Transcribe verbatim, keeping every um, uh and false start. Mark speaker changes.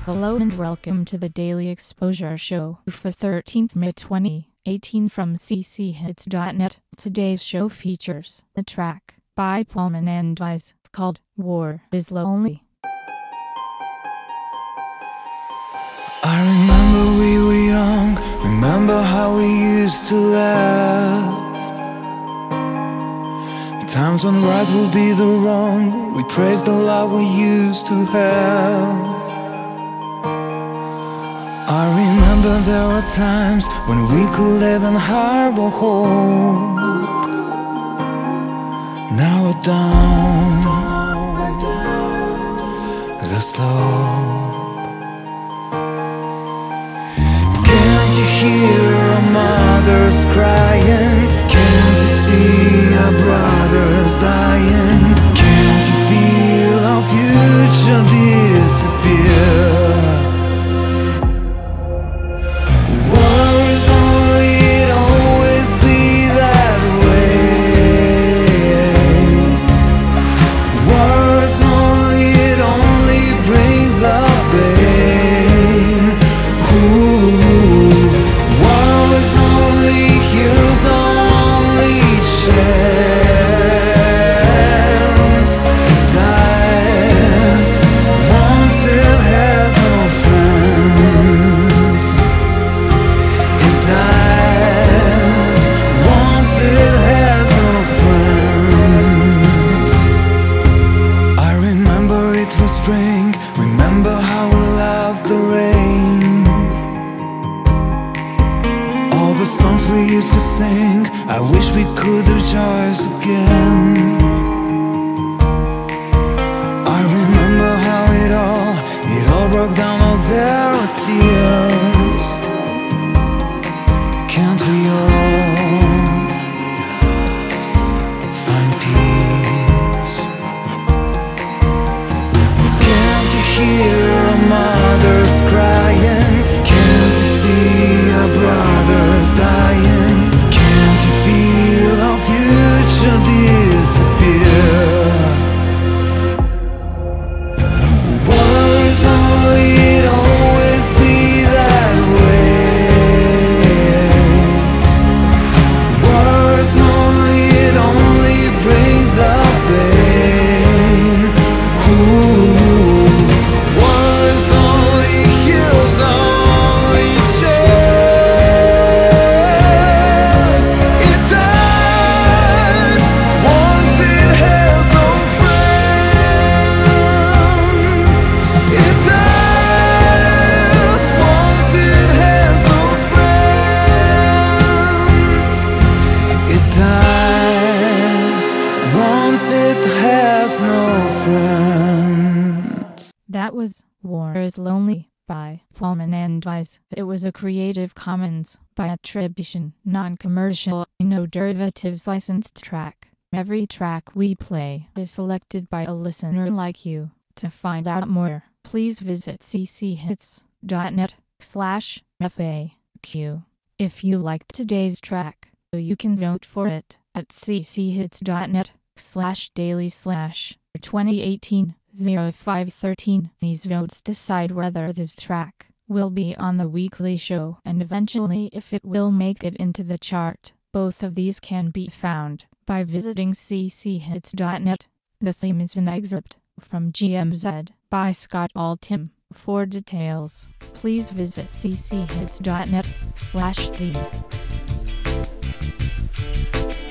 Speaker 1: Hello and welcome to the Daily Exposure Show for thirteenth May twenty eighteen from c c hits dot net. Today's show features a track by Paul Menendez called War is Lonely.
Speaker 2: I remember we were young, remember how we used to laugh. The times when right will be the wrong, we praise the love we used to have. I remember there were times when we could live and harbor hope. Now we're down the slope. Can't you hear our mothers crying? Can't you see our brothers dying? Can't you feel our future disappear? Remember how we loved the rain, all the songs we used to sing. I wish we could rejoice again. I remember how it all, it all broke down, all there were tears. Can't we all find peace? Hear our mothers crying? Can't you see our brothers dying? Can't you feel our future disappear? War is lonely, it always be that way. War is lonely, it only brings up pain. Ooh.
Speaker 1: That was War is Lonely by Paul Menendez. It was a Creative Commons by attribution, non-commercial, no derivatives licensed track. Every track we play is selected by a listener like you. To find out more, please visit c c hits dot net slash F A Q. If you liked today's track, you can vote for it at c c hits dot net slash daily slash twenty eighteen oh five thirteen. These votes decide whether this track will be on the weekly show and eventually if it will make it into the chart. Both of these can be found by visiting c c hits dot net. The theme is an excerpt from G M Z by Scott Altham. For details, please visit c c hits dot net slash theme.